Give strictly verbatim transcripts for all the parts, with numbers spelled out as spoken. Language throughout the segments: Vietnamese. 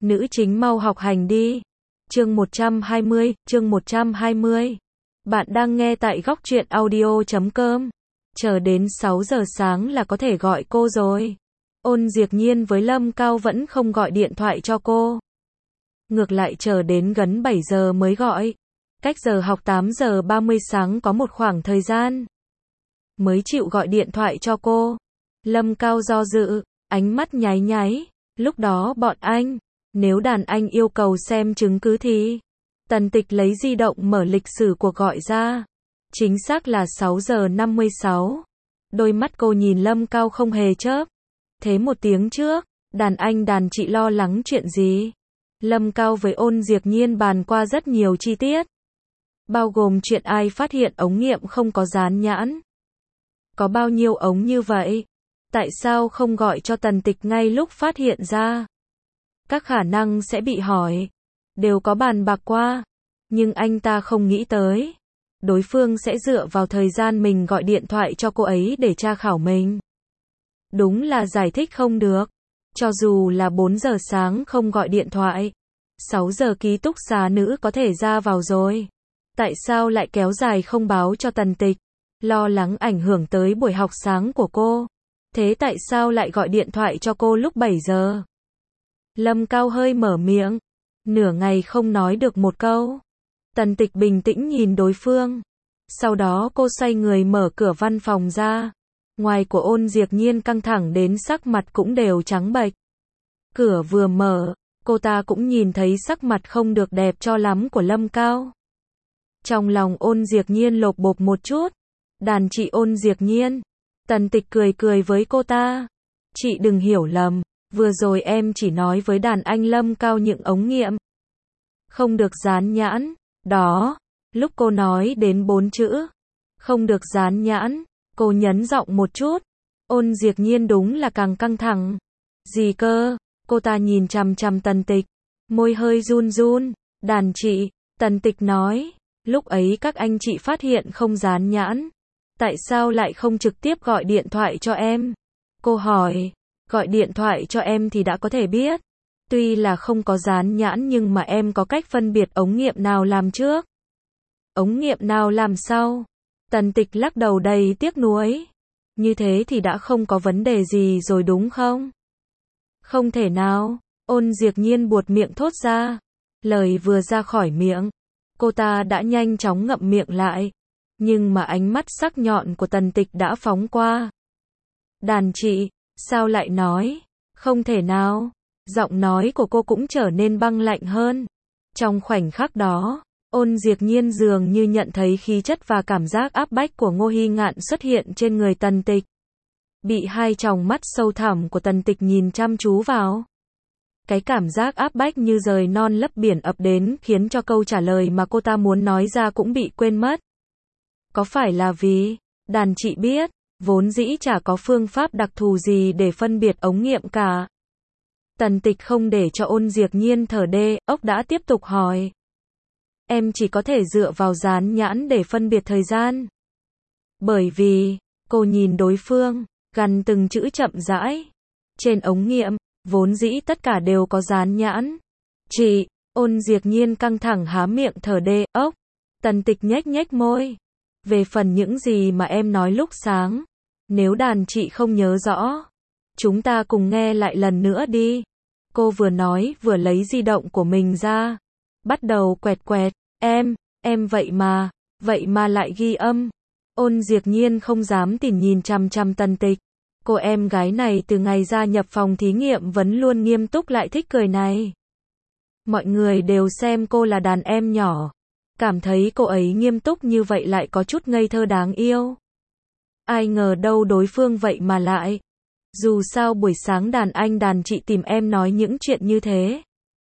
Nữ chính mau học hành đi. Chương một trăm hai mươi, chương một trăm hai mươi. Bạn đang nghe tại góc truyện audio chấm com. Chờ đến sáu giờ sáng là có thể gọi cô rồi. Ôn Diệp Nhiên với Lâm Cao vẫn không gọi điện thoại cho cô. Ngược lại chờ đến gần bảy giờ mới gọi. Cách giờ học tám giờ ba mươi sáng có một khoảng thời gian. Mới chịu gọi điện thoại cho cô. Lâm Cao do dự, ánh mắt nháy nháy. Lúc đó bọn anh, nếu đàn anh yêu cầu xem chứng cứ thì... Tần Tịch lấy di động mở lịch sử cuộc gọi ra. Chính xác là sáu giờ năm mươi sáu. Đôi mắt cô nhìn Lâm Cao không hề chớp. Thế một tiếng trước, đàn anh đàn chị lo lắng chuyện gì? Lâm Cao với Ôn Diệp Nhiên bàn qua rất nhiều chi tiết. Bao gồm chuyện ai phát hiện ống nghiệm không có dán nhãn. Có bao nhiêu ống như vậy? Tại sao không gọi cho Tần Tịch ngay lúc phát hiện ra? Các khả năng sẽ bị hỏi. Đều có bàn bạc qua. Nhưng anh ta không nghĩ tới. Đối phương sẽ dựa vào thời gian mình gọi điện thoại cho cô ấy để tra khảo mình. Đúng là giải thích không được. Cho dù là bốn giờ sáng không gọi điện thoại. sáu giờ ký túc xá nữ có thể ra vào rồi. Tại sao lại kéo dài không báo cho Tần Tịch? Lo lắng ảnh hưởng tới buổi học sáng của cô. Thế tại sao lại gọi điện thoại cho cô lúc bảy giờ? Lâm Cao hơi mở miệng. Nửa ngày không nói được một câu. Tần Tịch bình tĩnh nhìn đối phương. Sau đó cô xoay người mở cửa văn phòng ra. Ngoài của Ôn Diệp Nhiên căng thẳng đến sắc mặt cũng đều trắng bệch. Cửa vừa mở, cô ta cũng nhìn thấy sắc mặt không được đẹp cho lắm của Lâm Cao. Trong lòng Ôn Diệp Nhiên lột bột một chút. Đàn chị Ôn Diệp Nhiên. Tần Tịch cười cười với cô ta. Chị đừng hiểu lầm, vừa rồi em chỉ nói với đàn anh Lâm Cao những ống nghiệm không được dán nhãn. Đó, lúc cô nói đến bốn chữ không được dán nhãn, cô nhấn giọng một chút. Ôn Diệp Nhiên đúng là càng căng thẳng. Gì cơ? Cô ta nhìn chằm chằm Tần Tịch, môi hơi run run. Đàn chị, Tần Tịch nói, lúc ấy các anh chị phát hiện không dán nhãn. Tại sao lại không trực tiếp gọi điện thoại cho em? Cô hỏi, gọi điện thoại cho em thì đã có thể biết. Tuy là không có dán nhãn nhưng mà em có cách phân biệt ống nghiệm nào làm trước, ống nghiệm nào làm sau. Tần Tịch lắc đầu đầy tiếc nuối. Như thế thì đã không có vấn đề gì rồi đúng không? Không thể nào. Ôn Diệp Nhiên buột miệng thốt ra. Lời vừa ra khỏi miệng, cô ta đã nhanh chóng ngậm miệng lại. Nhưng mà ánh mắt sắc nhọn của Tần Tịch đã phóng qua. Đàn chị, sao lại nói? Không thể nào. Giọng nói của cô cũng trở nên băng lạnh hơn. Trong khoảnh khắc đó, Ôn Diệp Nhiên dường như nhận thấy khí chất và cảm giác áp bách của Ngô Hy Ngạn xuất hiện trên người Tần Tịch. Bị hai tròng mắt sâu thẳm của Tần Tịch nhìn chăm chú vào. Cái cảm giác áp bách như rời non lấp biển ập đến khiến cho câu trả lời mà cô ta muốn nói ra cũng bị quên mất. Có phải là vì, đàn chị biết, vốn dĩ chả có phương pháp đặc thù gì để phân biệt ống nghiệm cả. Tần Tịch không để cho Ôn Diệp Nhiên thở đê, ốc đã tiếp tục hỏi. Em chỉ có thể dựa vào dán nhãn để phân biệt thời gian. Bởi vì, cô nhìn đối phương, gằn từng chữ chậm rãi. Trên ống nghiệm, vốn dĩ tất cả đều có dán nhãn. Chị, Ôn Diệp Nhiên căng thẳng há miệng thở đê, ốc. Tần Tịch nhếch nhếch môi. Về phần những gì mà em nói lúc sáng, nếu đàn chị không nhớ rõ, chúng ta cùng nghe lại lần nữa đi. Cô vừa nói vừa lấy di động của mình ra. Bắt đầu quẹt quẹt. Em, em vậy mà, vậy mà lại ghi âm. Ôn Diệp Nhiên không dám tin nhìn chằm chằm Tần Tịch. Cô em gái này từ ngày gia nhập phòng thí nghiệm vẫn luôn nghiêm túc lại thích cười này. Mọi người đều xem cô là đàn em nhỏ. Cảm thấy cô ấy nghiêm túc như vậy lại có chút ngây thơ đáng yêu. Ai ngờ đâu đối phương vậy mà lại. Dù sao buổi sáng đàn anh đàn chị tìm em nói những chuyện như thế.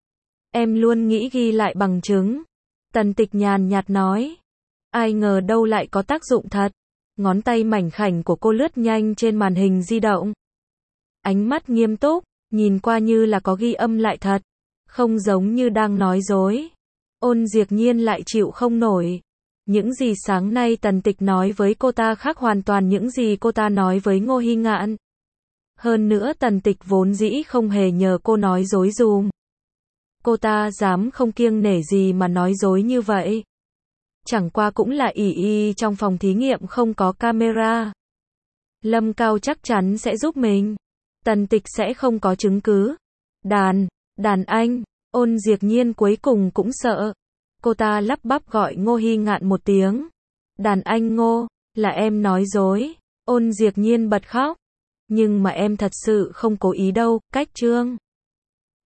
Em luôn nghĩ ghi lại bằng chứng. Tần Tịch nhàn nhạt nói. Ai ngờ đâu lại có tác dụng thật. Ngón tay mảnh khảnh của cô lướt nhanh trên màn hình di động. Ánh mắt nghiêm túc, nhìn qua như là có ghi âm lại thật. Không giống như đang nói dối. Ôn Diệp Nhiên lại chịu không nổi. Những gì sáng nay Tần Tịch nói với cô ta khác hoàn toàn những gì cô ta nói với Ngô Hy Ngạn. Hơn nữa Tần Tịch vốn dĩ không hề nhờ cô nói dối dùm. Cô ta dám không kiêng nể gì mà nói dối như vậy. Chẳng qua cũng là ỷ y trong phòng thí nghiệm không có camera. Lâm Cao chắc chắn sẽ giúp mình. Tần Tịch sẽ không có chứng cứ. Đàn, đàn anh, Ôn Diệp Nhiên cuối cùng cũng sợ. Cô ta lắp bắp gọi Ngô Hy Ngạn một tiếng. Đàn anh Ngô, là em nói dối. Ôn Diệp Nhiên bật khóc. Nhưng mà em thật sự không cố ý đâu, cách Trương.